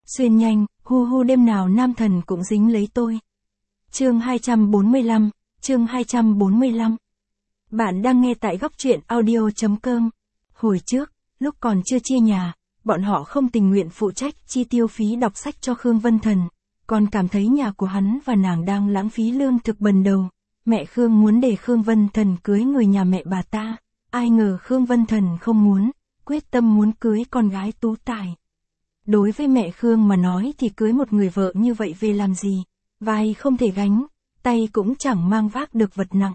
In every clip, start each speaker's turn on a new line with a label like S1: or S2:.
S1: Xuyên nhanh, hu hu đêm nào nam thần cũng dính lấy tôi. Chương 245, chương 245. Bạn đang nghe tại góc truyện audio.com. Hồi trước, lúc còn chưa chia nhà, bọn họ không tình nguyện phụ trách chi tiêu phí đọc sách cho Khương Vân Thần, còn cảm thấy nhà của hắn và nàng đang lãng phí lương thực bần đầu. Mẹ Khương muốn để Khương Vân Thần cưới người nhà mẹ bà ta, ai ngờ Khương Vân Thần không muốn, quyết tâm muốn cưới con gái tú tài. Đối với mẹ Khương mà nói thì cưới một người vợ như vậy về làm gì, vai không thể gánh, tay cũng chẳng mang vác được vật nặng.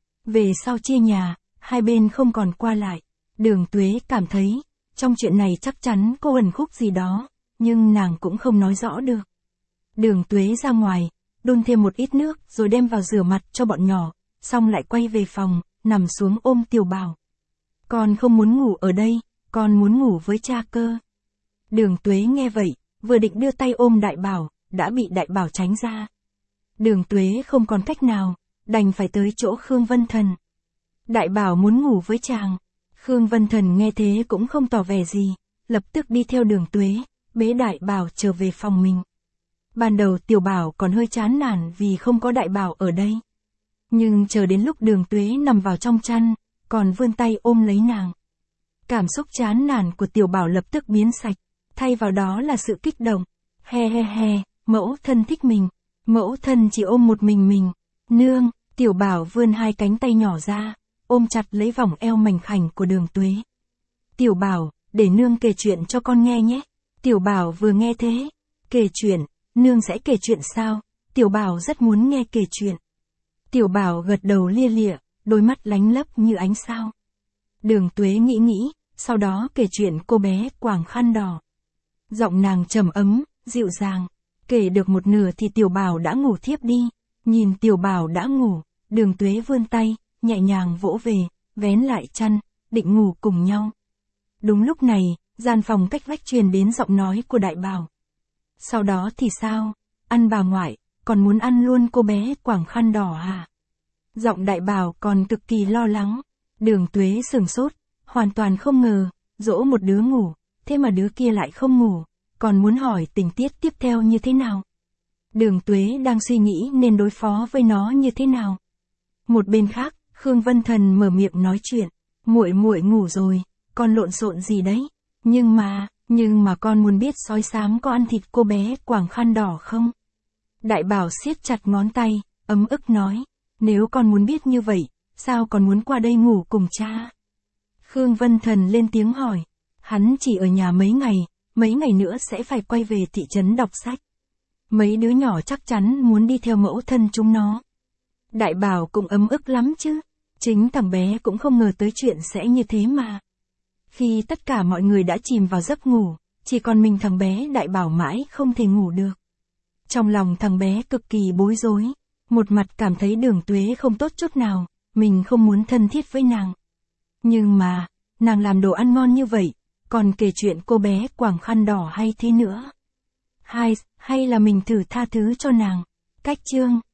S1: Về sau chia nhà, hai bên không còn qua lại, Đường Tuế cảm thấy, trong chuyện này chắc chắn có ẩn khúc gì đó, nhưng nàng cũng không nói rõ được. Đường Tuế ra ngoài, đun thêm một ít nước rồi đem vào rửa mặt cho bọn nhỏ, xong lại quay về phòng, nằm xuống ôm Tiểu Bảo. Con không muốn ngủ ở đây, con muốn ngủ với cha cơ. Đường Tuế nghe vậy, vừa định đưa tay ôm Đại Bảo, đã bị Đại Bảo tránh ra. Đường Tuế không còn cách nào, đành phải tới chỗ Khương Vân Thần. Đại Bảo muốn ngủ với chàng. Khương Vân Thần nghe thế cũng không tỏ vẻ gì, lập tức đi theo Đường Tuế, bế Đại Bảo trở về phòng mình. Ban đầu Tiểu Bảo còn hơi chán nản vì không có Đại Bảo ở đây. Nhưng chờ đến lúc Đường Tuế nằm vào trong chăn, còn vươn tay ôm lấy nàng. Cảm xúc chán nản của Tiểu Bảo lập tức biến sạch, thay vào đó là sự kích động. He he he, mẫu thân thích mình, mẫu thân chỉ ôm một mình. Nương, Tiểu Bảo vươn hai cánh tay nhỏ ra, ôm chặt lấy vòng eo mảnh khảnh của Đường Tuế. Tiểu Bảo, để nương kể chuyện cho con nghe nhé. Tiểu Bảo vừa nghe thế, kể chuyện, nương sẽ kể chuyện sao? Tiểu Bảo rất muốn nghe kể chuyện. Tiểu Bảo gật đầu lia lịa, đôi mắt lánh lấp như ánh sao. Đường Tuế nghĩ, sau đó kể chuyện cô bé quàng khăn đỏ. Giọng nàng trầm ấm, dịu dàng. Kể được một nửa thì Tiểu Bảo đã ngủ thiếp đi. Nhìn Tiểu Bảo đã ngủ, Đường Tuế vươn tay, nhẹ nhàng vỗ về, vén lại chăn, định ngủ cùng nhau. Đúng lúc này, gian phòng cách vách truyền đến giọng nói của Đại Bảo. Sau đó thì sao? Ăn bà ngoại, còn muốn ăn luôn cô bé quàng khăn đỏ à? Giọng Đại Bảo còn cực kỳ lo lắng. Đường Tuế sửng sốt, hoàn toàn không ngờ, dỗ một đứa ngủ, thế mà đứa kia lại không ngủ, còn muốn hỏi tình tiết tiếp theo như thế nào. Đường Tuế đang suy nghĩ nên đối phó với nó như thế nào. Một bên khác, Khương Vân Thần mở miệng nói chuyện, muội ngủ rồi, con lộn xộn gì đấy, nhưng mà con muốn biết sói xám có ăn thịt cô bé quàng khăn đỏ không? Đại Bảo siết chặt ngón tay, ấm ức nói, nếu con muốn biết như vậy, sao còn muốn qua đây ngủ cùng cha? Khương Vân Thần lên tiếng hỏi, hắn chỉ ở nhà mấy ngày nữa sẽ phải quay về thị trấn đọc sách. Mấy đứa nhỏ chắc chắn muốn đi theo mẫu thân chúng nó. Đại Bảo cũng ấm ức lắm chứ, chính thằng bé cũng không ngờ tới chuyện sẽ như thế mà. Khi tất cả mọi người đã chìm vào giấc ngủ, chỉ còn mình thằng bé Đại Bảo mãi không thể ngủ được. Trong lòng thằng bé cực kỳ bối rối, một mặt cảm thấy Đường Tuế không tốt chút nào, mình không muốn thân thiết với nàng. Nhưng mà, nàng làm đồ ăn ngon như vậy, còn kể chuyện cô bé quàng khăn đỏ hay thế nữa. Hay là mình thử tha thứ cho nàng. Cách chương